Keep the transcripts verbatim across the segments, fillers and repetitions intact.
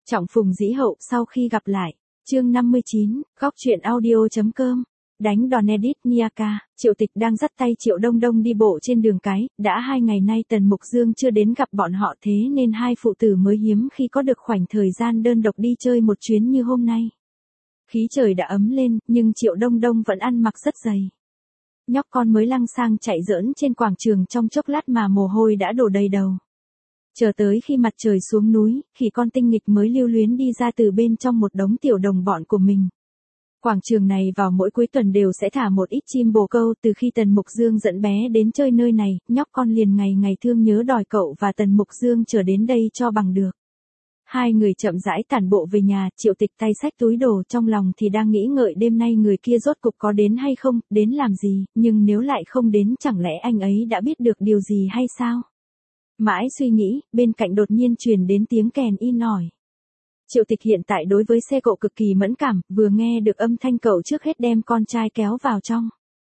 Trọng phùng dĩ hậu sau khi gặp lại. Chương năm mươi chín, góc truyện audio.com. Đánh đòn edit Niaka, Triệu Tịch đang dắt tay Triệu Đông Đông đi bộ trên đường cái, đã hai ngày nay Tần Mục Dương chưa đến gặp bọn họ thế nên hai phụ tử mới hiếm khi có được khoảnh thời gian đơn độc đi chơi một chuyến như hôm nay. Khí trời đã ấm lên, nhưng Triệu Đông Đông vẫn ăn mặc rất dày. Nhóc con mới lăng sang chạy giỡn trên quảng trường trong chốc lát mà mồ hôi đã đổ đầy đầu. Chờ tới khi mặt trời xuống núi, khỉ con tinh nghịch mới lưu luyến đi ra từ bên trong một đống tiểu đồng bọn của mình. Quảng trường này vào mỗi cuối tuần đều sẽ thả một ít chim bồ câu. Từ khi Tần Mục Dương dẫn bé đến chơi nơi này, nhóc con liền ngày ngày thương nhớ đòi cậu và Tần Mục Dương trở đến đây cho bằng được. Hai người chậm rãi tản bộ về nhà, Triệu Tịch tay xách túi đồ, trong lòng thì đang nghĩ ngợi đêm nay người kia rốt cục có đến hay không, đến làm gì, nhưng nếu lại không đến chẳng lẽ anh ấy đã biết được điều gì hay sao? Mãi suy nghĩ, bên cạnh đột nhiên truyền đến tiếng kèn in ỏi. Triệu Tịch hiện tại đối với xe cộ cực kỳ mẫn cảm, vừa nghe được âm thanh cậu trước hết đem con trai kéo vào trong.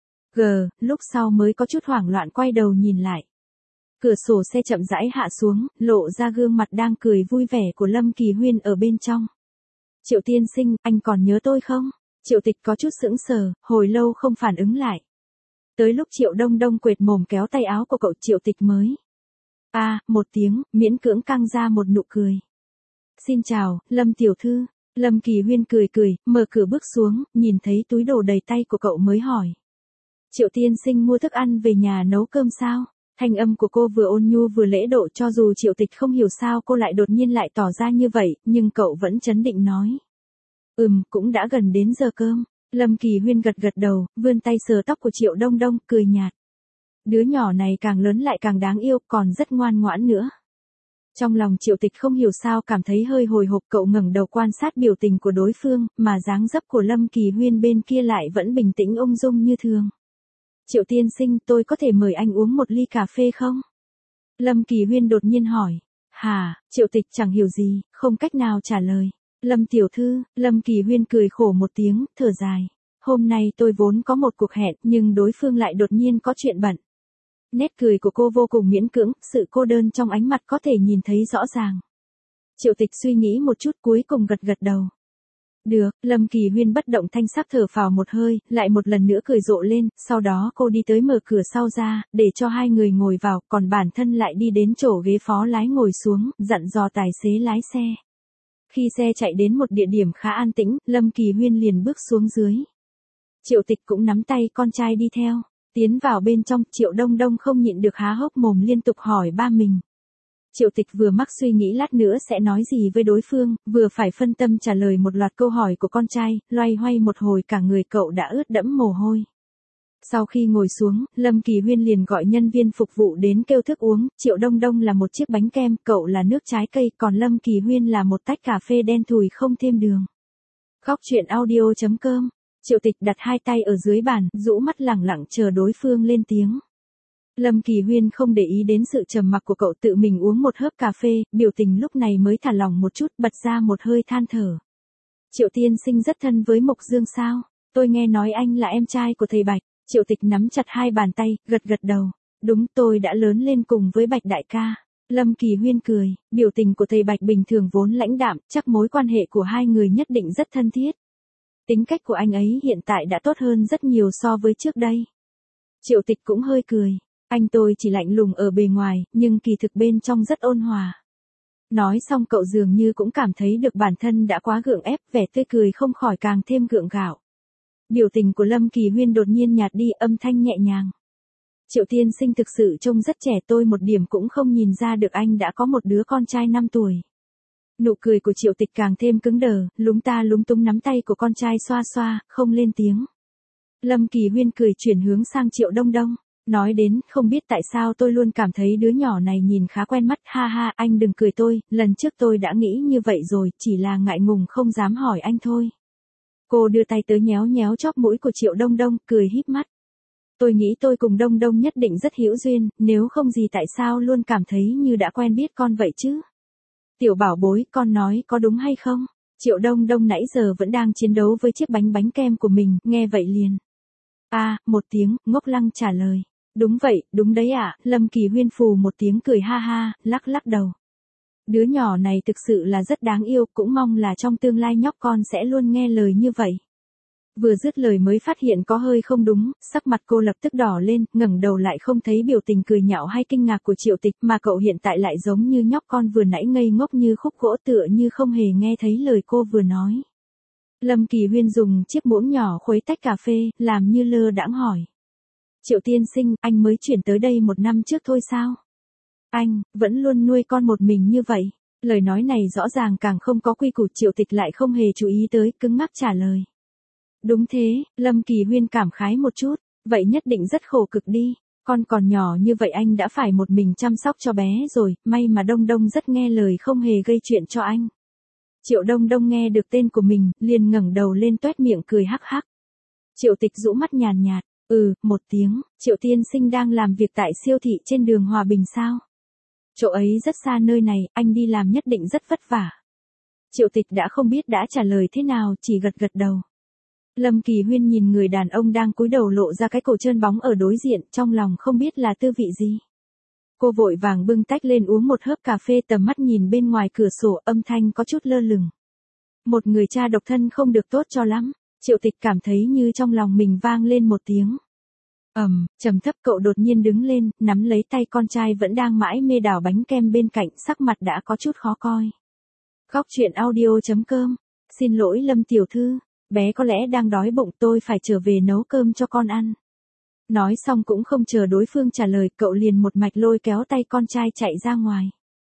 Gờ, lúc sau mới có chút hoảng loạn quay đầu nhìn lại. Cửa sổ xe chậm rãi hạ xuống, lộ ra gương mặt đang cười vui vẻ của Lâm Kỳ Huyên ở bên trong. Triệu tiên sinh, anh còn nhớ tôi không? Triệu Tịch có chút sững sờ, hồi lâu không phản ứng lại. Tới lúc Triệu Đông Đông quệt mồm kéo tay áo của cậu, Triệu Tịch mới a à, một tiếng, miễn cưỡng căng ra một nụ cười. Xin chào, Lâm tiểu thư. Lâm Kỳ Huyên cười cười, mở cửa bước xuống, nhìn thấy túi đồ đầy tay của cậu mới hỏi. Triệu tiên sinh mua thức ăn về nhà nấu cơm sao? Thanh âm của cô vừa ôn nhu vừa lễ độ, cho dù Triệu Tịch không hiểu sao cô lại đột nhiên lại tỏ ra như vậy, nhưng cậu vẫn trấn định nói. Ừm, cũng đã gần đến giờ cơm. Lâm Kỳ Huyên gật gật đầu, vươn tay sờ tóc của Triệu Đông Đông, cười nhạt. Đứa nhỏ này càng lớn lại càng đáng yêu, còn rất ngoan ngoãn nữa. Trong lòng Triệu Tịch không hiểu sao cảm thấy hơi hồi hộp, cậu ngẩng đầu quan sát biểu tình của đối phương, mà dáng dấp của Lâm Kỳ Huyên bên kia lại vẫn bình tĩnh ung dung như thường. Triệu tiên sinh, tôi có thể mời anh uống một ly cà phê không? Lâm Kỳ Huyên đột nhiên hỏi. Hả? Triệu Tịch chẳng hiểu gì, không cách nào trả lời. Lâm tiểu thư, Lâm Kỳ Huyên cười khổ một tiếng, thở dài. Hôm nay tôi vốn có một cuộc hẹn, nhưng đối phương lại đột nhiên có chuyện bận. Nét cười của cô vô cùng miễn cưỡng, sự cô đơn trong ánh mặt có thể nhìn thấy rõ ràng. Triệu Tịch suy nghĩ một chút cuối cùng gật gật đầu. Được, Lâm Kỳ Huyên bất động thanh sắc thở phào một hơi, lại một lần nữa cười rộ lên, sau đó cô đi tới mở cửa sau ra, để cho hai người ngồi vào, còn bản thân lại đi đến chỗ ghế phó lái ngồi xuống, dặn dò tài xế lái xe. Khi xe chạy đến một địa điểm khá an tĩnh, Lâm Kỳ Huyên liền bước xuống dưới. Triệu Tịch cũng nắm tay con trai đi theo. Tiến vào bên trong, Triệu Đông Đông không nhịn được há hốc mồm liên tục hỏi ba mình. Triệu Tịch vừa mắc suy nghĩ lát nữa sẽ nói gì với đối phương, vừa phải phân tâm trả lời một loạt câu hỏi của con trai, loay hoay một hồi cả người cậu đã ướt đẫm mồ hôi. Sau khi ngồi xuống, Lâm Kỳ Huyên liền gọi nhân viên phục vụ đến kêu thức uống, Triệu Đông Đông là một chiếc bánh kem, cậu là nước trái cây, còn Lâm Kỳ Huyên là một tách cà phê đen thùi không thêm đường. Góc truyện audio.com. Triệu Tịch đặt hai tay ở dưới bàn, rũ mắt lẳng lặng chờ đối phương lên tiếng. Lâm Kỳ Huyên không để ý đến sự trầm mặc của cậu, tự mình uống một hớp cà phê, biểu tình lúc này mới thả lỏng một chút, bật ra một hơi than thở. Triệu tiên sinh rất thân với Mục Dương sao? Tôi nghe nói anh là em trai của thầy Bạch. Triệu Tịch nắm chặt hai bàn tay, gật gật đầu. Đúng, tôi đã lớn lên cùng với Bạch đại ca. Lâm Kỳ Huyên cười, biểu tình của thầy Bạch bình thường vốn lãnh đạm, chắc mối quan hệ của hai người nhất định rất thân thiết. Tính cách của anh ấy hiện tại đã tốt hơn rất nhiều so với trước đây. Triệu Tịch cũng hơi cười. Anh tôi chỉ lạnh lùng ở bề ngoài, nhưng kỳ thực bên trong rất ôn hòa. Nói xong cậu dường như cũng cảm thấy được bản thân đã quá gượng ép, vẻ tươi cười không khỏi càng thêm gượng gạo. Biểu tình của Lâm Kỳ Huyên đột nhiên nhạt đi, âm thanh nhẹ nhàng. Triệu tiên sinh thực sự trông rất trẻ, tôi một điểm cũng không nhìn ra được anh đã có một đứa con trai năm tuổi. Nụ cười của Triệu Tịch càng thêm cứng đờ, lúng ta lúng túng nắm tay của con trai xoa xoa, không lên tiếng. Lâm Kỳ Huyên cười chuyển hướng sang Triệu Đông Đông, nói đến, không biết tại sao tôi luôn cảm thấy đứa nhỏ này nhìn khá quen mắt, ha ha, anh đừng cười tôi, lần trước tôi đã nghĩ như vậy rồi, chỉ là ngại ngùng không dám hỏi anh thôi. Cô đưa tay tới nhéo nhéo chóp mũi của Triệu Đông Đông, cười híp mắt. Tôi nghĩ tôi cùng Đông Đông nhất định rất hữu duyên, nếu không gì tại sao luôn cảm thấy như đã quen biết con vậy chứ? Tiểu bảo bối, con nói có đúng hay không? Triệu Đông Đông nãy giờ vẫn đang chiến đấu với chiếc bánh bánh kem của mình, nghe vậy liền. A, à, một tiếng, ngốc lăng trả lời. Đúng vậy, đúng đấy ạ, à. Lâm Kỳ Huyên phù một tiếng cười ha ha, lắc lắc đầu. Đứa nhỏ này thực sự là rất đáng yêu, cũng mong là trong tương lai nhóc con sẽ luôn nghe lời như vậy. Vừa dứt lời mới phát hiện có hơi không đúng, sắc mặt cô lập tức đỏ lên, ngẩng đầu lại không thấy biểu tình cười nhạo hay kinh ngạc của Triệu Tịch, mà cậu hiện tại lại giống như nhóc con vừa nãy ngây ngốc như khúc gỗ, tựa như không hề nghe thấy lời cô vừa nói. Lâm Kỳ Huyên dùng chiếc muỗng nhỏ khuấy tách cà phê, làm như lơ đãng hỏi. Triệu tiên sinh, anh mới chuyển tới đây một năm trước thôi sao? Anh, vẫn luôn nuôi con một mình như vậy. Lời nói này rõ ràng càng không có quy củ, Triệu Tịch lại không hề chú ý tới, cứng ngắc trả lời. Đúng thế, Lâm Kỳ Huyên cảm khái một chút, vậy nhất định rất khổ cực đi, con còn nhỏ như vậy anh đã phải một mình chăm sóc cho bé rồi, may mà Đông Đông rất nghe lời không hề gây chuyện cho anh. Triệu Đông Đông nghe được tên của mình, liền ngẩng đầu lên toét miệng cười hắc hắc. Triệu Tịch rũ mắt nhàn nhạt, ừ, một tiếng, Triệu tiên sinh đang làm việc tại siêu thị trên đường Hòa Bình sao? Chỗ ấy rất xa nơi này, anh đi làm nhất định rất vất vả. Triệu Tịch đã không biết đã trả lời thế nào, chỉ gật gật đầu. Lâm Kỳ Huyên nhìn người đàn ông đang cúi đầu lộ ra cái cổ trơn bóng ở đối diện, trong lòng không biết là tư vị gì. Cô vội vàng bưng tách lên uống một hớp cà phê, tầm mắt nhìn bên ngoài cửa sổ, âm thanh có chút lơ lửng. Một người cha độc thân không được tốt cho lắm, Triệu Tịch cảm thấy như trong lòng mình vang lên một tiếng. Ầm, um, trầm thấp, cậu đột nhiên đứng lên, nắm lấy tay con trai vẫn đang mãi mê đảo bánh kem bên cạnh, sắc mặt đã có chút khó coi. Góc truyện audio chấm com. Xin lỗi Lâm tiểu thư, bé có lẽ đang đói bụng, tôi phải trở về nấu cơm cho con ăn. Nói xong cũng không chờ đối phương trả lời, cậu liền một mạch lôi kéo tay con trai chạy ra ngoài.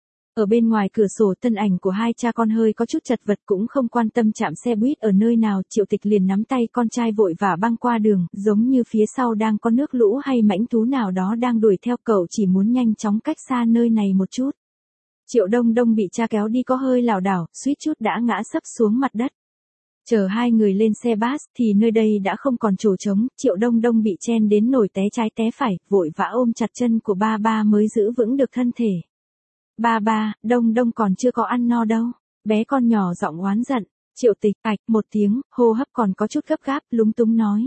Ở bên ngoài cửa sổ, thân ảnh của hai cha con hơi có chút chật vật, cũng không quan tâm chạm xe buýt ở nơi nào, Triệu Tịch liền nắm tay con trai vội vã băng qua đường, giống như phía sau đang có nước lũ hay mãnh thú nào đó đang đuổi theo, cậu chỉ muốn nhanh chóng cách xa nơi này một chút. Triệu Đông Đông bị cha kéo đi có hơi lảo đảo, suýt chút đã ngã sấp xuống mặt đất. Chờ hai người lên xe bus thì nơi đây đã không còn chỗ trống, Triệu Đông Đông bị chen đến nổi té trái té phải, vội vã ôm chặt chân của ba ba mới giữ vững được thân thể. Ba ba, Đông Đông còn chưa có ăn no đâu. Bé con nhỏ giọng oán giận. Triệu Tịch ạch một tiếng, hô hấp còn có chút gấp gáp, lúng túng nói.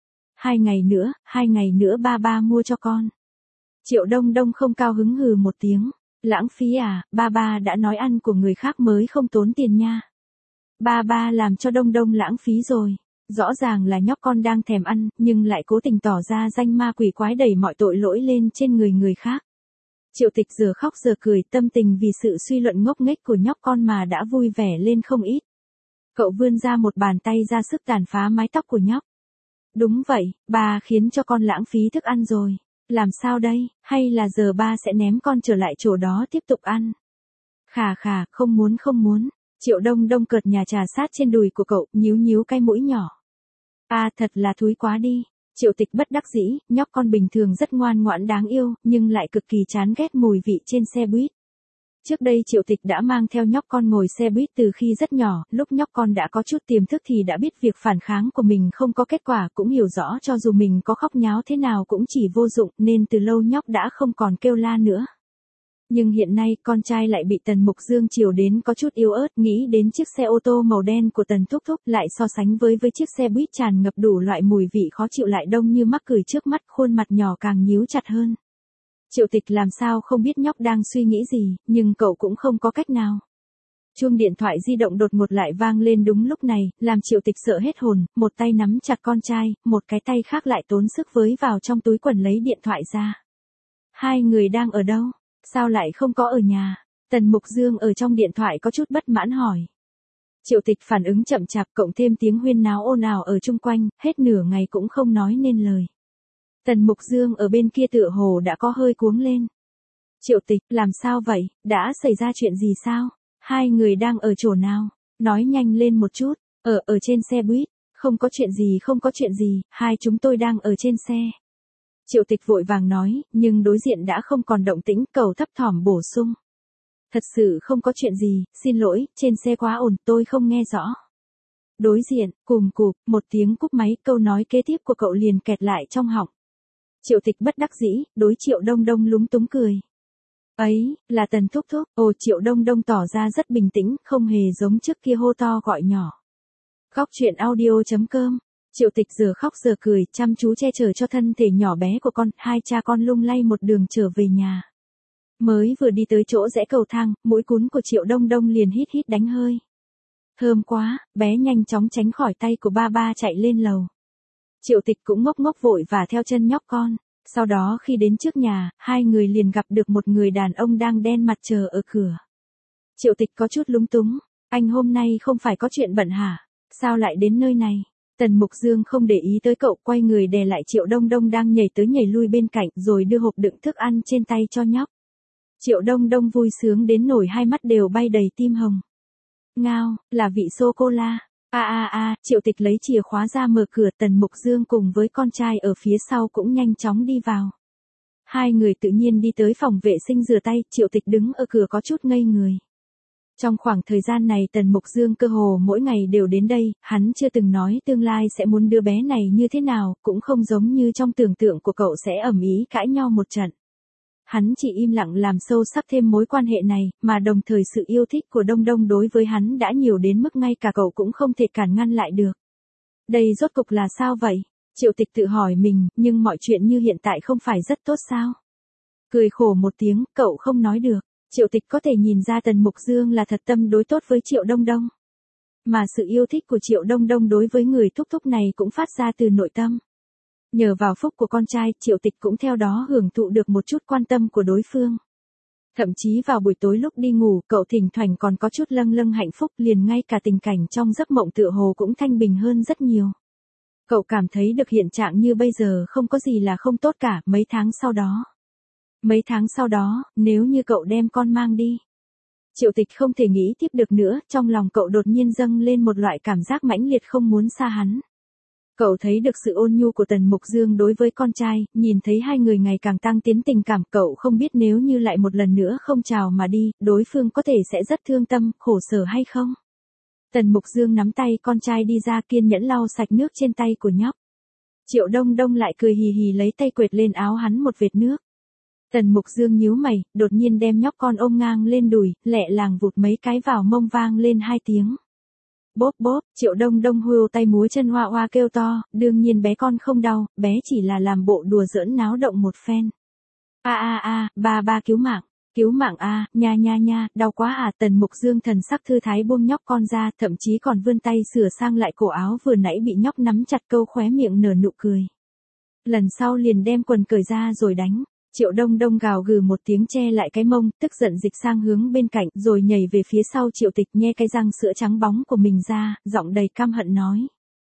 Hai ngày nữa, hai ngày nữa ba ba mua cho con. Triệu Đông Đông không cao hứng hừ một tiếng. Lãng phí à, ba ba đã nói ăn của người khác mới không tốn tiền nha. Ba ba làm cho Đông Đông lãng phí rồi. Rõ ràng là nhóc con đang thèm ăn, nhưng lại cố tình tỏ ra danh ma quỷ quái, đẩy mọi tội lỗi lên trên người người khác. Triệu Tịch giờ khóc giờ cười, tâm tình vì sự suy luận ngốc nghếch của nhóc con mà đã vui vẻ lên không ít. Cậu vươn ra một bàn tay ra sức tàn phá mái tóc của nhóc. Đúng vậy, ba khiến cho con lãng phí thức ăn rồi. Làm sao đây, hay là giờ ba sẽ ném con trở lại chỗ đó tiếp tục ăn? Khà khà, không muốn không muốn. Triệu Đông Đông cợt nhà trà sát trên đùi của cậu, nhíu nhíu cái mũi nhỏ. À, thật là thúi quá đi. Triệu Tịch bất đắc dĩ, nhóc con bình thường rất ngoan ngoãn đáng yêu, nhưng lại cực kỳ chán ghét mùi vị trên xe buýt. Trước đây Triệu Tịch đã mang theo nhóc con ngồi xe buýt từ khi rất nhỏ, lúc nhóc con đã có chút tiềm thức thì đã biết việc phản kháng của mình không có kết quả, cũng hiểu rõ cho dù mình có khóc nháo thế nào cũng chỉ vô dụng, nên từ lâu nhóc đã không còn kêu la nữa. Nhưng hiện nay con trai lại bị Tần Mục Dương chiều đến có chút yếu ớt, nghĩ đến chiếc xe ô tô màu đen của Tần Thúc Thúc lại so sánh với với chiếc xe buýt tràn ngập đủ loại mùi vị khó chịu lại đông như mắc cười trước mắt, khuôn mặt nhỏ càng nhíu chặt hơn. Triệu Tịch làm sao không biết nhóc đang suy nghĩ gì, nhưng cậu cũng không có cách nào. Chuông điện thoại di động đột ngột lại vang lên đúng lúc này, làm Triệu Tịch sợ hết hồn, một tay nắm chặt con trai, một cái tay khác lại tốn sức với vào trong túi quần lấy điện thoại ra. Hai người đang ở đâu? Sao lại không có ở nhà? Tần Mục Dương ở trong điện thoại có chút bất mãn hỏi. Triệu Tịch phản ứng chậm chạp, cộng thêm tiếng huyên náo ồn ào ở chung quanh, hết nửa ngày cũng không nói nên lời. Tần Mục Dương ở bên kia tựa hồ đã có hơi cuống lên. Triệu Tịch, làm sao vậy? Đã xảy ra chuyện gì sao? Hai người đang ở chỗ nào? Nói nhanh lên một chút. Ở, ở trên xe buýt. Không có chuyện gì, không có chuyện gì, hai chúng tôi đang ở trên xe. Triệu Tịch vội vàng nói, nhưng đối diện đã không còn động tĩnh, cậu thấp thỏm bổ sung. Thật sự không có chuyện gì, xin lỗi, trên xe quá ồn, tôi không nghe rõ. Đối diện, cùm cụp, một tiếng cúp máy, câu nói kế tiếp của cậu liền kẹt lại trong họng. Triệu Tịch bất đắc dĩ, đối Triệu Đông Đông lúng túng cười. Ấy, là Tần Thúc Thúc, ồ Triệu Đông Đông tỏ ra rất bình tĩnh, không hề giống trước kia hô to gọi nhỏ. Góc truyện audio chấm com. Triệu Tịch giờ khóc giờ cười, chăm chú che chở cho thân thể nhỏ bé của con, hai cha con lung lay một đường trở về nhà. Mới vừa đi tới chỗ rẽ cầu thang, mũi cún của Triệu Đông Đông liền hít hít đánh hơi. Thơm quá, bé nhanh chóng tránh khỏi tay của ba ba chạy lên lầu. Triệu Tịch cũng ngốc ngốc vội và theo chân nhóc con. Sau đó khi đến trước nhà, hai người liền gặp được một người đàn ông đang đen mặt chờ ở cửa. Triệu Tịch có chút lúng túng. Anh hôm nay không phải có chuyện bận hả? Sao lại đến nơi này? Tần Mục Dương không để ý tới cậu, quay người đè lại Triệu Đông Đông đang nhảy tới nhảy lui bên cạnh rồi đưa hộp đựng thức ăn trên tay cho nhóc. Triệu Đông Đông vui sướng đến nổi hai mắt đều bay đầy tim hồng. Ngao, là vị sô-cô-la. A a a, Triệu Tịch lấy chìa khóa ra mở cửa, Tần Mục Dương cùng với con trai ở phía sau cũng nhanh chóng đi vào. Hai người tự nhiên đi tới phòng vệ sinh rửa tay, Triệu Tịch đứng ở cửa có chút ngây người. Trong khoảng thời gian này Tần Mục Dương cơ hồ mỗi ngày đều đến đây, hắn chưa từng nói tương lai sẽ muốn đứa bé này như thế nào, cũng không giống như trong tưởng tượng của cậu sẽ ầm ĩ cãi nhau một trận. Hắn chỉ im lặng làm sâu sắc thêm mối quan hệ này, mà đồng thời sự yêu thích của Đông Đông đối với hắn đã nhiều đến mức ngay cả cậu cũng không thể cản ngăn lại được. Đây rốt cục là sao vậy? Triệu Tịch tự hỏi mình, nhưng mọi chuyện như hiện tại không phải rất tốt sao? Cười khổ một tiếng, cậu không nói được. Triệu Tịch có thể nhìn ra Tần Mục Dương là thật tâm đối tốt với Triệu Đông Đông. Mà sự yêu thích của Triệu Đông Đông đối với người thúc thúc này cũng phát ra từ nội tâm. Nhờ vào phúc của con trai, Triệu Tịch cũng theo đó hưởng thụ được một chút quan tâm của đối phương. Thậm chí vào buổi tối lúc đi ngủ, cậu thỉnh thoảng còn có chút lâng lâng hạnh phúc, liền ngay cả tình cảnh trong giấc mộng tựa hồ cũng thanh bình hơn rất nhiều. Cậu cảm thấy được hiện trạng như bây giờ không có gì là không tốt cả. Mấy tháng sau đó. Mấy tháng sau đó, nếu như cậu đem con mang đi. Triệu Tịch không thể nghĩ tiếp được nữa, trong lòng cậu đột nhiên dâng lên một loại cảm giác mãnh liệt không muốn xa hắn. Cậu thấy được sự ôn nhu của Tần Mục Dương đối với con trai, nhìn thấy hai người ngày càng tăng tiến tình cảm, cậu không biết nếu như lại một lần nữa không chào mà đi, đối phương có thể sẽ rất thương tâm, khổ sở hay không. Tần Mục Dương nắm tay con trai đi ra, kiên nhẫn lau sạch nước trên tay của nhóc. Triệu Đông Đông lại cười hì hì lấy tay quệt lên áo hắn một vệt nước. Tần Mục Dương nhíu mày, đột nhiên đem nhóc con ôm ngang lên đùi, lẹ làng vụt mấy cái vào mông vang lên hai tiếng. Bốp bốp, Triệu Đông Đông hùa tay múa chân hoa hoa kêu to, đương nhiên bé con không đau, bé chỉ là làm bộ đùa giỡn náo động một phen. A a a, ba ba cứu mạng, cứu mạng a, nha nha nha, đau quá à. Tần Mục Dương thần sắc thư thái buông nhóc con ra, thậm chí còn vươn tay sửa sang lại cổ áo vừa nãy bị nhóc nắm chặt, câu khóe miệng nở nụ cười. Lần sau liền đem quần cởi ra rồi đánh. Triệu Đông Đông gào gừ một tiếng che lại cái mông, tức giận dịch sang hướng bên cạnh, rồi nhảy về phía sau Triệu Tịch, nhe cái răng sữa trắng bóng của mình ra, giọng đầy căm hận nói.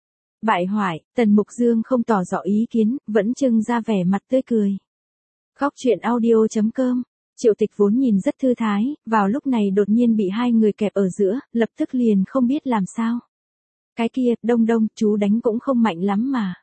Bại hoại. Tần Mục Dương không tỏ rõ ý kiến, vẫn trưng ra vẻ mặt tươi cười. Khóc chuyện audio chấm com. Triệu Tịch vốn nhìn rất thư thái, vào lúc này đột nhiên bị hai người kẹp ở giữa, lập tức liền không biết làm sao. Cái kia, Đông Đông, chú đánh cũng không mạnh lắm mà.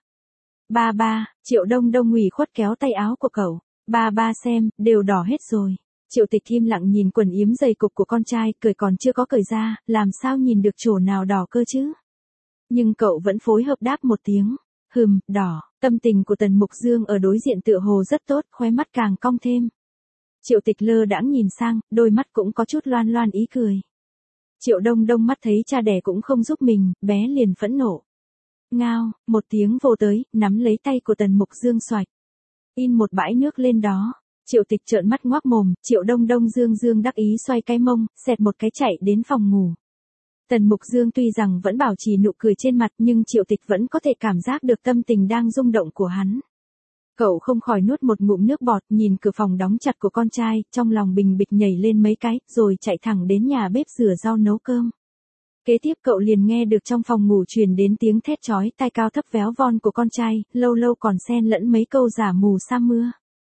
Ba ba, Triệu Đông Đông ủy khuất kéo tay áo của cậu. Ba ba xem, đều đỏ hết rồi. Triệu Tịch im lặng nhìn quần yếm dày cục của con trai, cởi còn chưa có cởi ra, làm sao nhìn được chỗ nào đỏ cơ chứ. Nhưng cậu vẫn phối hợp đáp một tiếng. Hừm, đỏ. Tâm tình của Tần Mục Dương ở đối diện tựa hồ rất tốt, khóe mắt càng cong thêm. Triệu Tịch lơ đãng nhìn sang, đôi mắt cũng có chút loan loan ý cười. Triệu Đông Đông mắt thấy cha đẻ cũng không giúp mình, bé liền phẫn nộ. Ngao, một tiếng vồ tới, nắm lấy tay của Tần Mục Dương xoạch. In một bãi nước lên đó. Triệu Tịch trợn mắt ngoác mồm, Triệu Đông Đông dương dương đắc ý xoay cái mông, xẹt một cái chạy đến phòng ngủ. Tần Mục Dương tuy rằng vẫn bảo trì nụ cười trên mặt, nhưng Triệu Tịch vẫn có thể cảm giác được tâm tình đang rung động của hắn. Cậu không khỏi nuốt một ngụm nước bọt, nhìn cửa phòng đóng chặt của con trai, trong lòng bình bịch nhảy lên mấy cái, rồi chạy thẳng đến nhà bếp rửa rau nấu cơm. Kế tiếp cậu liền nghe được trong phòng ngủ truyền đến tiếng thét chói tai cao thấp véo von của con trai, lâu lâu còn xen lẫn mấy câu giả mù sa mưa.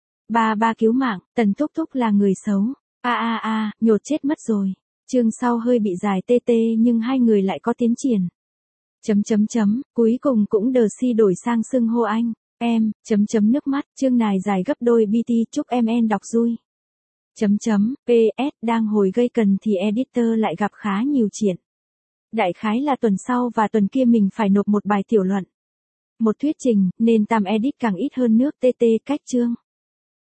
Ba ba cứu mạng, Tần thúc thúc là người xấu. A a a, nhột chết mất rồi. Chương sau hơi bị dài tê tê nhưng hai người lại có tiến triển. Chấm chấm chấm, cuối cùng cũng đờ si đổi sang xưng hô anh, em, chấm chấm nước mắt, chương này dài gấp đôi bê tê, chúc em en đọc vui. Chấm chấm, pê ét, đang hồi gây cần thì editor lại gặp khá nhiều chuyện. Đại khái là tuần sau và tuần kia mình phải nộp một bài tiểu luận. Một thuyết trình, nên tam edit càng ít hơn nước tê tê cách chương.